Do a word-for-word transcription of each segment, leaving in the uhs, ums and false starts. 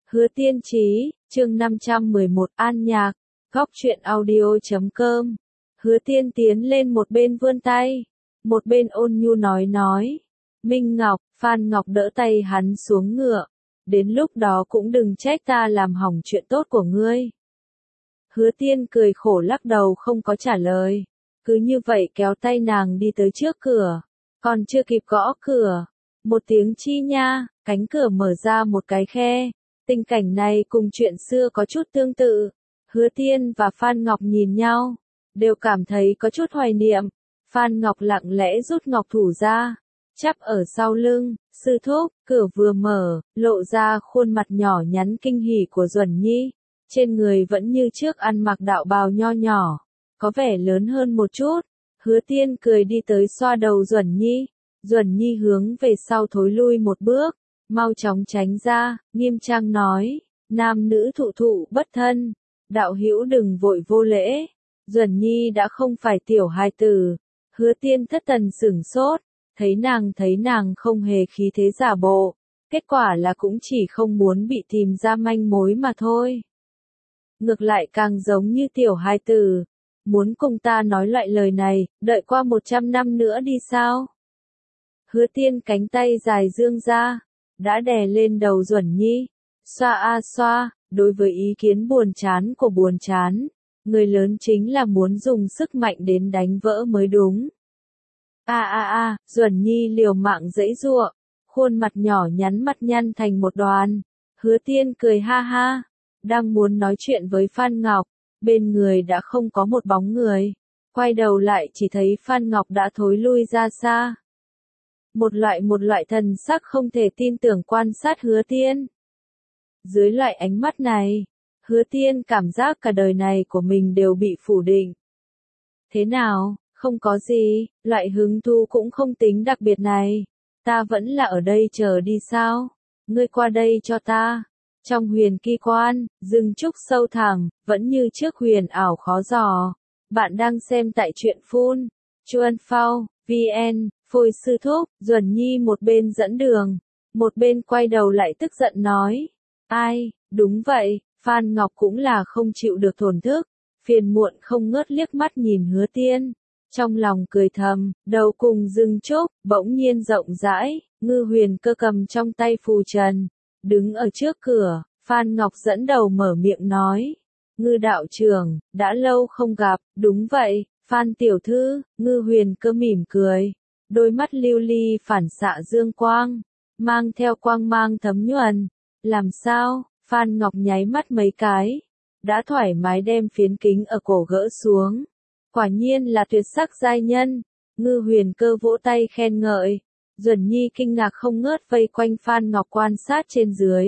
Hứa Tiên Chí, chương năm trăm mười một An Nhạc, góc truyện audio.com. Hứa Tiên tiến lên một bên vươn tay, một bên ôn nhu nói nói. Minh Ngọc, Phan Ngọc đỡ tay hắn xuống ngựa. Đến lúc đó cũng đừng trách ta làm hỏng chuyện tốt của ngươi. Hứa Tiên cười khổ lắc đầu không có trả lời. Cứ như vậy kéo tay nàng đi tới trước cửa. Còn chưa kịp gõ cửa. Một tiếng chi nha, cánh cửa mở ra một cái khe. Tình cảnh này cùng chuyện xưa có chút tương tự. Hứa Tiên và Phan Ngọc nhìn nhau, đều cảm thấy có chút hoài niệm. Phan Ngọc lặng lẽ rút ngọc thủ ra, chắp ở sau lưng. Sư thúc, cửa vừa mở, lộ ra khuôn mặt nhỏ nhắn kinh hỉ của Duẩn Nhi. Trên người vẫn như trước ăn mặc đạo bào nho nhỏ, có vẻ lớn hơn một chút. Hứa Tiên cười đi tới xoa đầu Duẩn Nhi. Duẩn Nhi hướng về sau thối lui một bước, mau chóng tránh ra, nghiêm trang nói, nam nữ thụ thụ bất thân, đạo hữu đừng vội vô lễ. Duẩn Nhi đã không phải tiểu hài tử. Hứa Tiên thất thần sửng sốt, thấy nàng thấy nàng không hề khí thế giả bộ, kết quả là cũng chỉ không muốn bị tìm ra manh mối mà thôi. Ngược lại càng giống như tiểu hài tử, muốn cùng ta nói loại lời này, đợi qua một trăm năm nữa đi sao? Hứa Tiên cánh tay dài dương ra, đã đè lên đầu Duẩn Nhi, xoa a xoa, đối với ý kiến buồn chán của buồn chán, người lớn chính là muốn dùng sức mạnh đến đánh vỡ mới đúng. A a a, Duẩn Nhi liều mạng giãy giụa, khuôn mặt nhỏ nhắn mặt nhăn thành một đoàn. Hứa Tiên cười ha ha, đang muốn nói chuyện với Phan Ngọc, bên người đã không có một bóng người, quay đầu lại chỉ thấy Phan Ngọc đã thối lui ra xa. Một loại một loại thần sắc không thể tin tưởng quan sát Hứa Tiên. Dưới loại ánh mắt này, Hứa Tiên cảm giác cả đời này của mình đều bị phủ định. Thế nào, không có gì, loại hứng thú cũng không tính đặc biệt này. Ta vẫn là ở đây chờ đi sao? Ngươi qua đây cho ta. Trong huyền kỳ quan, rừng trúc sâu thẳm, vẫn như trước huyền ảo khó dò. Bạn đang xem tại truyện phun. Chuan Phao, vê en, Phôi sư thúc. Duẩn Nhi một bên dẫn đường, một bên quay đầu lại tức giận nói. Ai, đúng vậy, Phan Ngọc cũng là không chịu được thổn thức, phiền muộn không ngớt liếc mắt nhìn Hứa Tiên. Trong lòng cười thầm, đầu cùng rừng trúc, bỗng nhiên rộng rãi, Ngư Huyền Cơ cầm trong tay phù trần, đứng ở trước cửa. Phan Ngọc dẫn đầu mở miệng nói. Ngư đạo trưởng, đã lâu không gặp. Đúng vậy, Phan tiểu thư. Ngư Huyền Cơ mỉm cười, đôi mắt lưu ly phản xạ dương quang, mang theo quang mang thấm nhuần. Làm sao? Phan Ngọc nháy mắt mấy cái, đã thoải mái đem phiến kính ở cổ gỡ xuống. Quả nhiên là tuyệt sắc giai nhân. Ngư Huyền Cơ vỗ tay khen ngợi. Duẩn Nhi kinh ngạc không ngớt vây quanh Phan Ngọc quan sát trên dưới.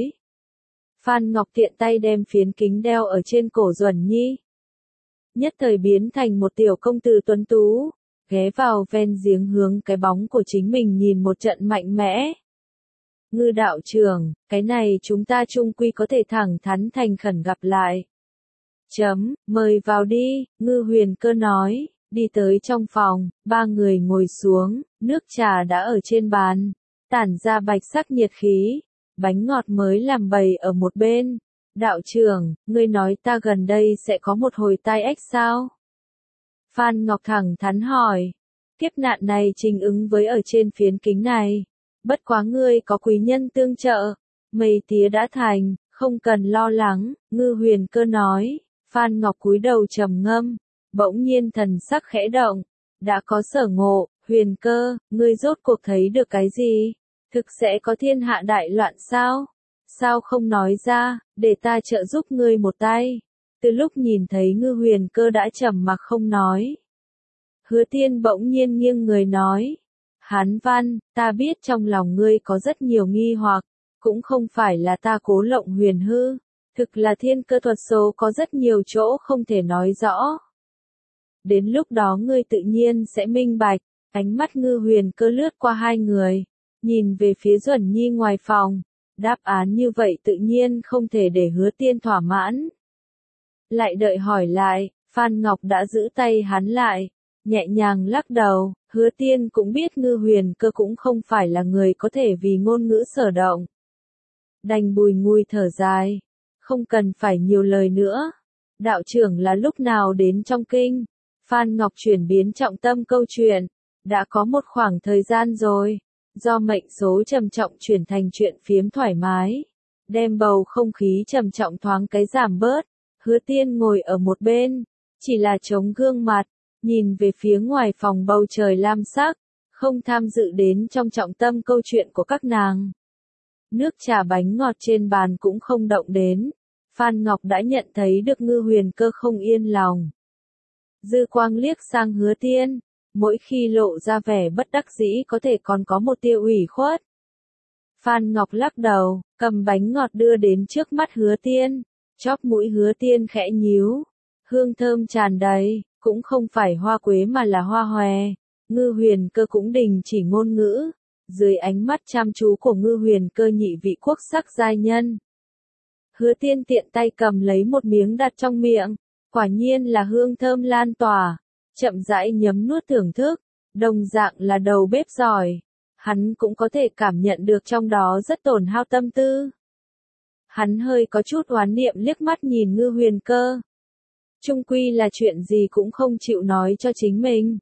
Phan Ngọc tiện tay đem phiến kính đeo ở trên cổ Duẩn Nhi. Nhất thời biến thành một tiểu công tử tuấn tú, ghé vào ven giếng hướng cái bóng của chính mình nhìn một trận mạnh mẽ. Ngư đạo trưởng, cái này chúng ta chung quy có thể thẳng thắn thành khẩn gặp lại. Chấm, mời vào đi, Ngư Huyền Cơ nói, đi tới trong phòng, ba người ngồi xuống, nước trà đã ở trên bàn, tản ra bạch sắc nhiệt khí, bánh ngọt mới làm bày ở một bên. Đạo trưởng, ngươi nói ta gần đây sẽ có một hồi tai ách sao? Phan Ngọc thẳng thắn hỏi, kiếp nạn này trình ứng với ở trên phiến kính này. Bất quá ngươi có quý nhân tương trợ, mây tía đã thành, không cần lo lắng. Ngư Huyền Cơ nói. Phan Ngọc cúi đầu trầm ngâm, bỗng nhiên thần sắc khẽ động, đã có sở ngộ. Huyền Cơ, ngươi rốt cuộc thấy được cái gì? Thực sẽ có thiên hạ đại loạn sao? Sao không nói ra, để ta trợ giúp ngươi một tay? Từ lúc nhìn thấy Ngư Huyền Cơ đã trầm mặc không nói, Hứa Tiên bỗng nhiên nghiêng người nói. Hán Văn, ta biết trong lòng ngươi có rất nhiều nghi hoặc, cũng không phải là ta cố lộng huyền hư, thực là thiên cơ thuật số có rất nhiều chỗ không thể nói rõ. Đến lúc đó ngươi tự nhiên sẽ minh bạch. Ánh mắt Ngư Huyền Cơ lướt qua hai người, nhìn về phía Duẩn Nhi ngoài phòng. Đáp án như vậy tự nhiên không thể để Hứa Tiên thỏa mãn. Lại đợi hỏi lại, Phan Ngọc đã giữ tay hắn lại, nhẹ nhàng lắc đầu. Hứa Tiên cũng biết Ngư Huyền Cơ cũng không phải là người có thể vì ngôn ngữ sở động. đành bùi ngùi thở dài. Không cần phải nhiều lời nữa. Đạo trưởng là lúc nào đến trong kinh? Phan Ngọc chuyển biến trọng tâm câu chuyện. Đã có một khoảng thời gian rồi. Do mệnh số trầm trọng chuyển thành chuyện phiếm thoải mái. Đem bầu không khí trầm trọng thoáng cái giảm bớt. Hứa Tiên ngồi ở một bên. Chỉ là chống gương mặt. Nhìn về phía ngoài phòng bầu trời lam sắc. Không tham dự đến trong trọng tâm câu chuyện của các nàng. Nước trà bánh ngọt trên bàn cũng không động đến. Phan Ngọc đã nhận thấy được Ngư Huyền Cơ không yên lòng. Dư quang liếc sang Hứa Tiên. Mỗi khi lộ ra vẻ bất đắc dĩ có thể còn có một tia ủy khuất. Phan Ngọc lắc đầu, cầm bánh ngọt đưa đến trước mắt Hứa Tiên. Chóp mũi Hứa Tiên khẽ nhíu. Hương thơm tràn đầy, cũng không phải hoa quế mà là hoa hòe. Ngư Huyền Cơ cũng đình chỉ ngôn ngữ. Dưới ánh mắt chăm chú của Ngư Huyền Cơ nhị vị quốc sắc giai nhân. Hứa Tiên tiện tay cầm lấy một miếng đặt trong miệng. Quả nhiên là hương thơm lan tỏa. Chậm rãi nhấm nuốt thưởng thức. Đồng dạng là đầu bếp giỏi. Hắn cũng có thể cảm nhận được trong đó rất tổn hao tâm tư. Hắn hơi có chút oán niệm liếc mắt nhìn Ngư Huyền Cơ. Chung quy là chuyện gì cũng không chịu nói cho chính mình.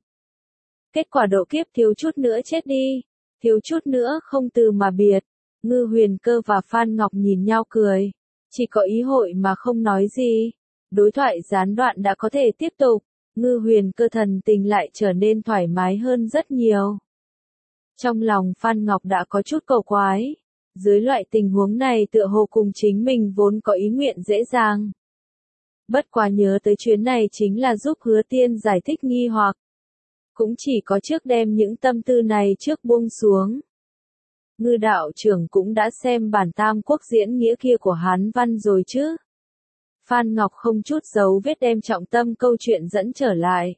Kết quả độ kiếp thiếu chút nữa chết đi. Thiếu chút nữa không từ mà biệt. Ngư Huyền Cơ và Phan Ngọc nhìn nhau cười. Chỉ có ý hội mà không nói gì. Đối thoại gián đoạn đã có thể tiếp tục. Ngư Huyền Cơ thần tình lại trở nên thoải mái hơn rất nhiều. Trong lòng Phan Ngọc đã có chút cầu quái. Dưới loại tình huống này tựa hồ cùng chính mình vốn có ý nguyện dễ dàng. Bất quá nhớ tới chuyến này chính là giúp Hứa Tiên giải thích nghi hoặc. Cũng chỉ có trước đem những tâm tư này trước buông xuống. Ngư đạo trưởng cũng đã xem bản tam quốc diễn nghĩa kia của Hán Văn rồi chứ. Phan Ngọc không chút giấu vết đem trọng tâm câu chuyện dẫn trở lại.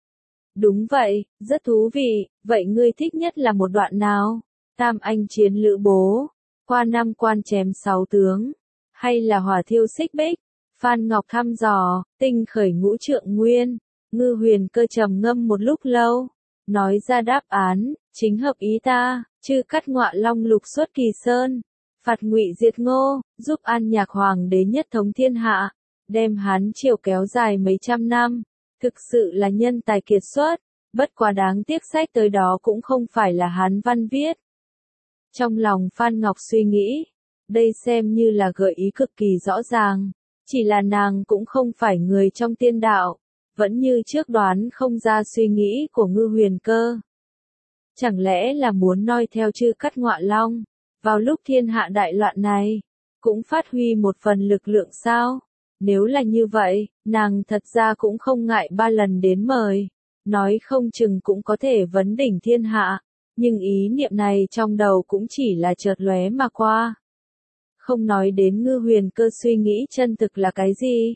Đúng vậy, rất thú vị, vậy ngươi thích nhất là một đoạn nào? Tam anh chiến lữ bố, qua năm quan chém sáu tướng, hay là hỏa thiêu xích bích? Phan Ngọc thăm dò, tinh khởi ngũ trượng nguyên. Ngư Huyền Cơ trầm ngâm một lúc lâu, nói ra đáp án, chính hợp ý ta, chư cắt ngọa long lục xuất kỳ sơn, phạt ngụy diệt ngô, giúp An Nhạc hoàng đế nhất thống thiên hạ, đem Hán triều kéo dài mấy trăm năm, thực sự là nhân tài kiệt xuất, bất quá đáng tiếc sách tới đó cũng không phải là Hán văn viết. Trong lòng Phan Ngọc suy nghĩ, đây xem như là gợi ý cực kỳ rõ ràng, chỉ là nàng cũng không phải người trong tiên đạo. Vẫn như trước đoán không ra suy nghĩ của Ngư Huyền Cơ. Chẳng lẽ là muốn noi theo chư cắt ngọa long, vào lúc thiên hạ đại loạn này, cũng phát huy một phần lực lượng sao? Nếu là như vậy, nàng thật ra cũng không ngại ba lần đến mời, nói không chừng cũng có thể vấn đỉnh thiên hạ, nhưng ý niệm này trong đầu cũng chỉ là chợt lóe mà qua. Không nói đến Ngư Huyền Cơ suy nghĩ chân thực là cái gì.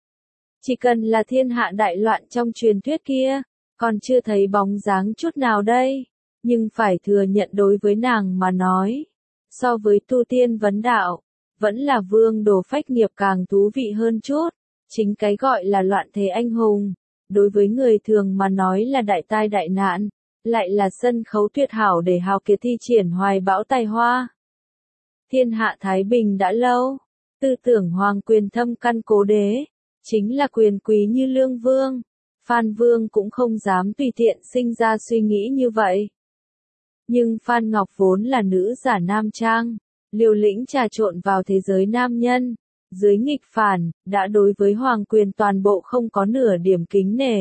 Chỉ cần là thiên hạ đại loạn trong truyền thuyết kia, còn chưa thấy bóng dáng chút nào đây, nhưng phải thừa nhận đối với nàng mà nói, so với tu tiên vấn đạo, vẫn là vương đồ phách nghiệp càng thú vị hơn chút, chính cái gọi là loạn thế anh hùng, đối với người thường mà nói là đại tai đại nạn, lại là sân khấu tuyệt hảo để hào kiệt thi triển hoài bão tài hoa. Thiên hạ thái bình đã lâu, tư tưởng hoàng quyền thâm căn cố đế. Chính là quyền quý như Lương Vương, Phan Vương cũng không dám tùy tiện sinh ra suy nghĩ như vậy. Nhưng Phan Ngọc vốn là nữ giả nam trang, liều lĩnh trà trộn vào thế giới nam nhân, dưới nghịch phản, đã đối với hoàng quyền toàn bộ không có nửa điểm kính nể.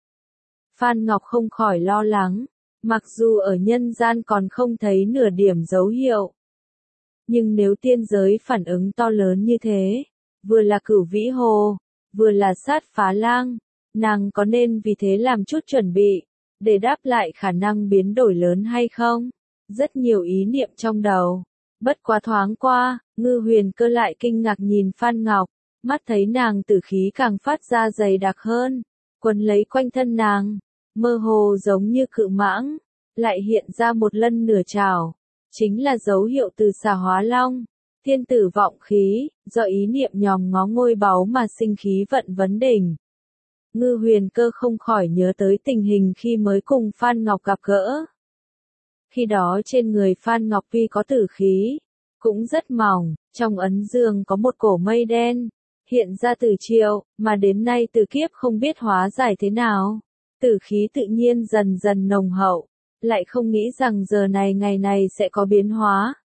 Phan Ngọc không khỏi lo lắng, mặc dù ở nhân gian còn không thấy nửa điểm dấu hiệu. Nhưng nếu tiên giới phản ứng to lớn như thế, vừa là Cửu Vĩ Hồ, vừa là Sát Phá Lang, nàng có nên vì thế làm chút chuẩn bị, để đáp lại khả năng biến đổi lớn hay không? Rất nhiều ý niệm trong đầu. Bất quá thoáng qua, Ngư Huyền Cơ lại kinh ngạc nhìn Phan Ngọc, mắt thấy nàng tử khí càng phát ra dày đặc hơn, quấn lấy quanh thân nàng, mơ hồ giống như cự mãng, lại hiện ra một lân nửa trảo, chính là dấu hiệu từ xà hóa long. Thiên tử vọng khí, do ý niệm nhòm ngó ngôi báu mà sinh khí vận vấn đỉnh. Ngư Huyền Cơ không khỏi nhớ tới tình hình khi mới cùng Phan Ngọc gặp gỡ. Khi đó trên người Phan Ngọc tuy có tử khí, cũng rất mỏng, Trong ấn dương có một cổ mây đen, hiện ra từ triệu, mà đến nay từ kiếp không biết hóa giải thế nào. Tử khí tự nhiên dần dần nồng hậu, lại không nghĩ rằng giờ này ngày này sẽ có biến hóa.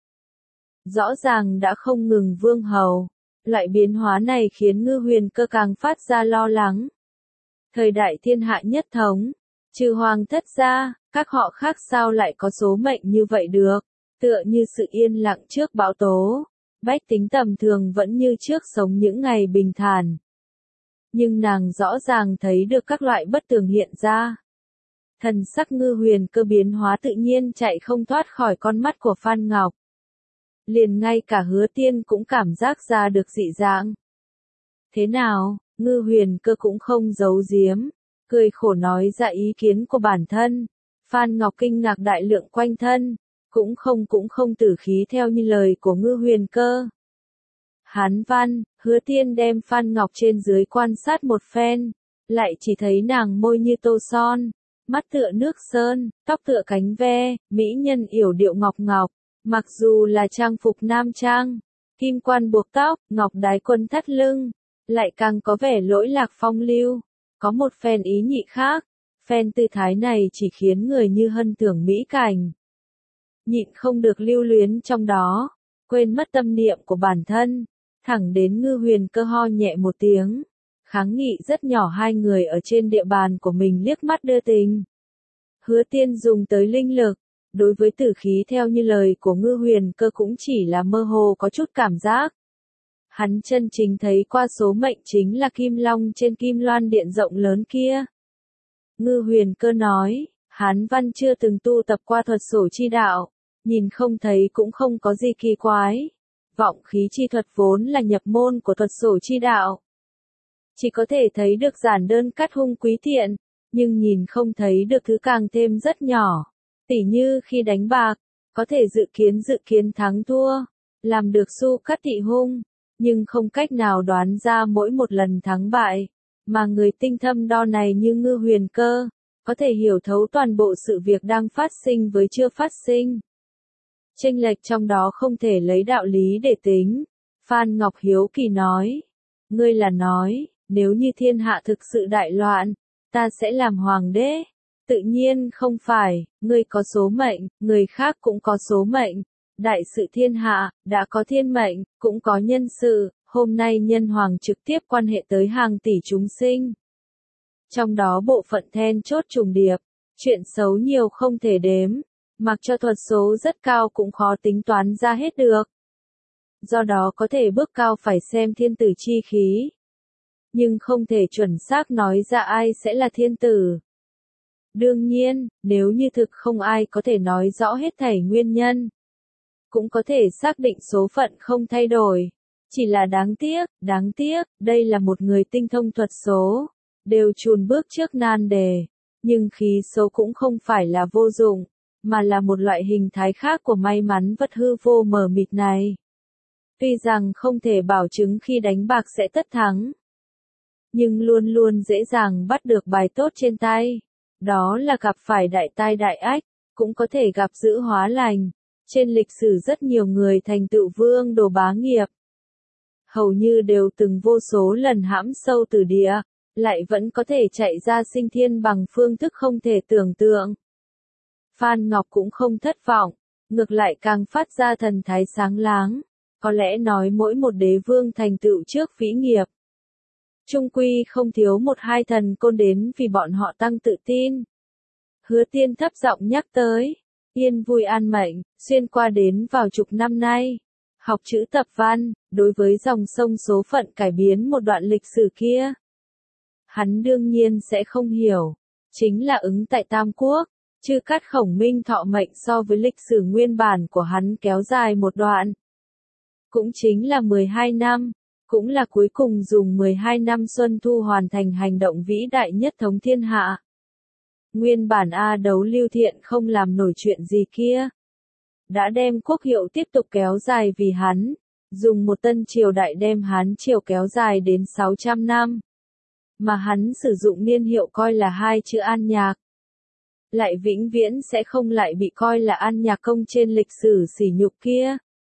Rõ ràng đã không ngừng vương hầu, loại biến hóa này khiến Ngư Huyền Cơ càng phát ra lo lắng. Thời đại thiên hạ nhất thống, trừ hoàng thất ra, các họ khác sao lại có số mệnh như vậy được, tựa như sự yên lặng trước bão tố, bách tính tầm thường vẫn như trước sống những ngày bình thản. Nhưng nàng rõ ràng thấy được các loại bất tường hiện ra. Thần sắc Ngư Huyền Cơ biến hóa tự nhiên chạy không thoát khỏi con mắt của Phan Ngọc. Liền ngay cả Hứa Tiên cũng cảm giác ra được dị dạng. Thế nào, Ngư Huyền Cơ cũng không giấu giếm, cười khổ nói ra ý kiến của bản thân. Phan Ngọc kinh ngạc đại lượng quanh thân, cũng không cũng không tử khí theo như lời của Ngư Huyền Cơ. Hán Văn, Hứa Tiên đem Phan Ngọc trên dưới quan sát một phen, lại chỉ thấy nàng môi như tô son, mắt tựa nước sơn, tóc tựa cánh ve, mỹ nhân yểu điệu ngọc ngọc, mặc dù là trang phục nam trang, kim quan buộc tóc, ngọc đái quân thắt lưng, lại càng có vẻ lỗi lạc phong lưu, có một phen ý nhị khác, phen tư thái này chỉ khiến người như hân tưởng mỹ cảnh. Nhịn không được lưu luyến trong đó, quên mất tâm niệm của bản thân, thẳng đến Ngư Huyền Cơ ho nhẹ một tiếng, kháng nghị rất nhỏ hai người ở trên địa bàn của mình liếc mắt đưa tình. Hứa Tiên dùng tới linh lực, đối với tử khí theo như lời của Ngư Huyền Cơ cũng chỉ là mơ hồ có chút cảm giác. Hắn chân chính thấy qua số mệnh chính là kim long trên kim loan điện rộng lớn kia. Ngư Huyền Cơ nói, Hán Văn chưa từng tu tập qua thuật sổ chi đạo, nhìn không thấy cũng không có gì kỳ quái. Vọng khí chi thuật vốn là nhập môn của thuật sổ chi đạo. Chỉ có thể thấy được giản đơn cắt hung quý thiện, nhưng nhìn không thấy được thứ càng thêm rất nhỏ. Tỉ như khi đánh bạc, có thể dự kiến dự kiến thắng thua, làm được xu cắt thị hung, nhưng không cách nào đoán ra mỗi một lần thắng bại. Mà người tinh thâm đo này như Ngư Huyền Cơ, có thể hiểu thấu toàn bộ sự việc đang phát sinh với chưa phát sinh. Chênh lệch trong đó không thể lấy đạo lý để tính. Phan Ngọc hiếu kỳ nói, ngươi là nói, nếu như thiên hạ thực sự đại loạn, ta sẽ làm hoàng đế. Tự nhiên không phải, ngươi có số mệnh, người khác cũng có số mệnh. Đại sự thiên hạ, đã có thiên mệnh, cũng có nhân sự, hôm nay nhân hoàng trực tiếp quan hệ tới hàng tỷ chúng sinh. Trong đó bộ phận then chốt trùng điệp, chuyện xấu nhiều không thể đếm, mặc cho thuật số rất cao cũng khó tính toán ra hết được. Do đó có thể bước cao phải xem thiên tử chi khí, nhưng không thể chuẩn xác nói ra ai sẽ là thiên tử. Đương nhiên, nếu như thực không ai có thể nói rõ hết thảy nguyên nhân, cũng có thể xác định số phận không thay đổi. Chỉ là đáng tiếc, đáng tiếc, đây là một người tinh thông thuật số, đều chùn bước trước nan đề, nhưng khí số cũng không phải là vô dụng, mà là một loại hình thái khác của may mắn vật hư vô mờ mịt này. Tuy rằng không thể bảo chứng khi đánh bạc sẽ tất thắng, nhưng luôn luôn dễ dàng bắt được bài tốt trên tay. Đó là gặp phải đại tai đại ách, cũng có thể gặp giữ hóa lành. Trên lịch sử rất nhiều người thành tựu vương đồ bá nghiệp, hầu như đều từng vô số lần hãm sâu từ địa, lại vẫn có thể chạy ra sinh thiên bằng phương thức không thể tưởng tượng. Phan Ngọc cũng không thất vọng, ngược lại càng phát ra thần thái sáng láng, có lẽ nói mỗi một đế vương thành tựu trước vĩ nghiệp, chung quy không thiếu một hai thần côn đến vì bọn họ tăng tự tin. Hứa Tiên thấp giọng nhắc tới, yên vui an mệnh, xuyên qua đến vào chục năm nay, học chữ tập văn, đối với dòng sông số phận cải biến một đoạn lịch sử kia. Hắn đương nhiên sẽ không hiểu, chính là ứng tại Tam Quốc, chư cắt Khổng Minh thọ mệnh so với lịch sử nguyên bản của hắn kéo dài một đoạn. Cũng chính là mười hai năm, cũng là cuối cùng dùng mười hai năm xuân thu hoàn thành hành động vĩ đại nhất thống thiên hạ. Nguyên bản A Đấu Lưu Thiện không làm nổi chuyện gì kia, đã đem quốc hiệu tiếp tục kéo dài vì hắn, dùng một tân triều đại đem Hán triều kéo dài đến sáu trăm năm, mà hắn sử dụng niên hiệu coi là hai chữ An Nhạc, lại vĩnh viễn sẽ không lại bị coi là An Nhạc công trên lịch sử sỉ nhục kia,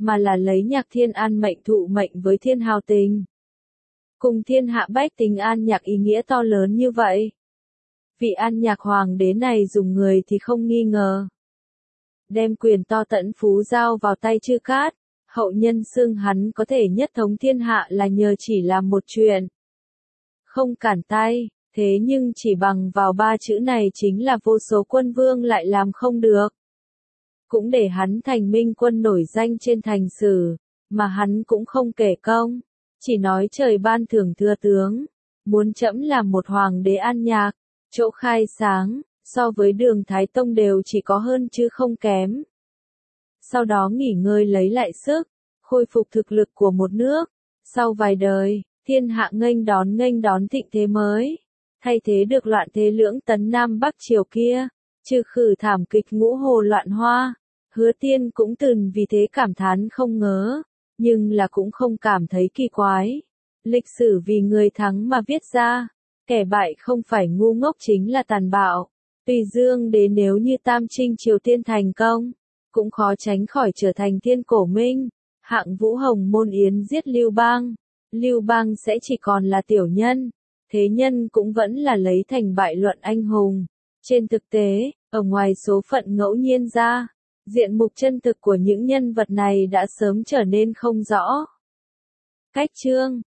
mà là lấy Nhạc Thiên An mệnh thụ mệnh với thiên hào tình. Cùng thiên hạ bách tính An Nhạc ý nghĩa to lớn như vậy. Vị An Nhạc hoàng đế này dùng người thì không nghi ngờ. Đem quyền to tận phú giao vào tay Chư Cát, hậu nhân xưng hắn có thể nhất thống thiên hạ là nhờ chỉ làm một chuyện. Không cản tay, thế nhưng chỉ bằng vào ba chữ này chính là vô số quân vương lại làm không được. Cũng để hắn thành minh quân nổi danh trên thành sử, mà hắn cũng không kể công, chỉ nói trời ban thưởng thưa tướng, muốn trẫm làm một hoàng đế An Nhạc, chỗ khai sáng, so với Đường Thái Tông đều chỉ có hơn chứ không kém. Sau đó nghỉ ngơi lấy lại sức, khôi phục thực lực của một nước, sau vài đời, thiên hạ nghênh đón nghênh đón thịnh thế mới, thay thế được loạn thế lưỡng tấn Nam Bắc triều kia, trừ khử thảm kịch ngũ hồ loạn hoa. Hứa Tiên cũng từng vì thế cảm thán không ngớ, nhưng là cũng không cảm thấy kỳ quái. Lịch sử vì người thắng mà viết ra, kẻ bại không phải ngu ngốc chính là tàn bạo. Tùy Dương đế nếu như Tam Trinh Triều Tiên thành công, cũng khó tránh khỏi trở thành thiên cổ minh. Hạng Vũ Hồng Môn Yến giết Lưu Bang, Lưu Bang sẽ chỉ còn là tiểu nhân, thế nhân cũng vẫn là lấy thành bại luận anh hùng. Trên thực tế, ở ngoài số phận ngẫu nhiên ra, diện mục chân thực của những nhân vật này đã sớm trở nên không rõ. Cách chương